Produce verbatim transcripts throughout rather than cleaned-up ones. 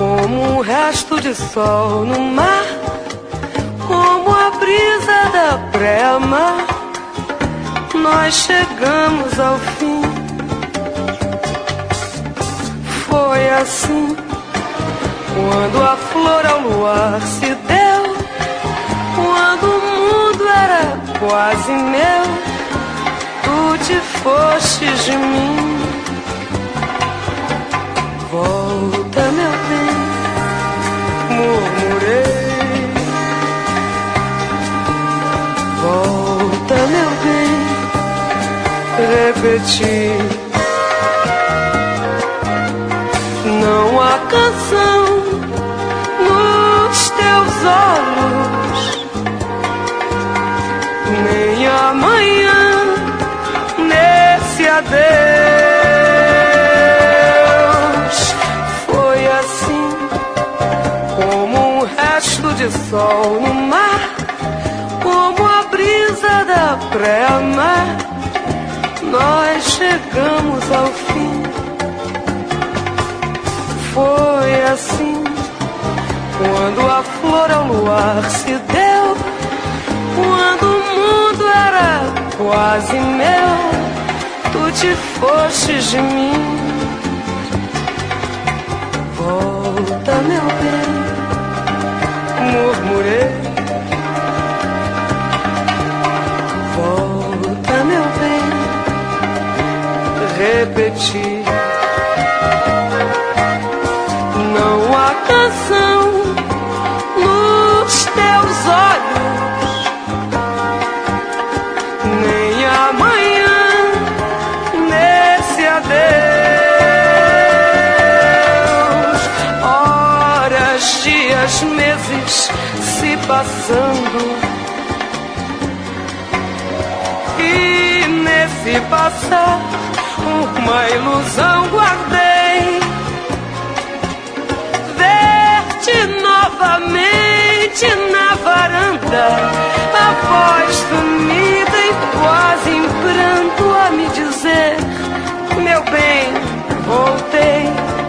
como um resto de sol no mar, como a brisa da pré-mar, nós chegamos ao fim. Foi assim, quando a flor ao luar se deu, quando o mundo era quase meu, tu te fostes de mim. Volta, meu bem, murmurei. Volta, meu bem, repeti. Não há canção nos teus olhos, nem amanhã nesse adeus. Foi assim, como um resto de sol no mar, como a brisa da pré-mar, nós chegamos ao fim. Foi assim, quando a flor ao luar se deu, quando o mundo era quase meu, tu te fostes de mim. Volta, meu bem, murmurei. Volta, meu bem, repeti. Não há canção nos teus olhos, nem amanhã nesse adeus. Horas, dias, meses se passando, e nesse passar uma ilusão guardei. Novamente na varanda, a voz sumida e quase em pranto a me dizer: meu bem, voltei.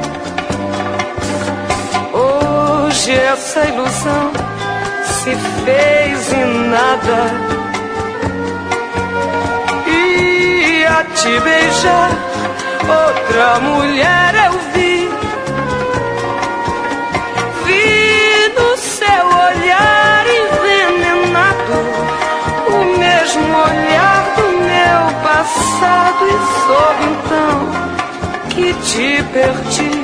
Hoje essa ilusão se fez em nada, e a te beijar outra mulher eu vi. Olhar envenenado, o mesmo olhar do meu passado, e soube então que te perdi.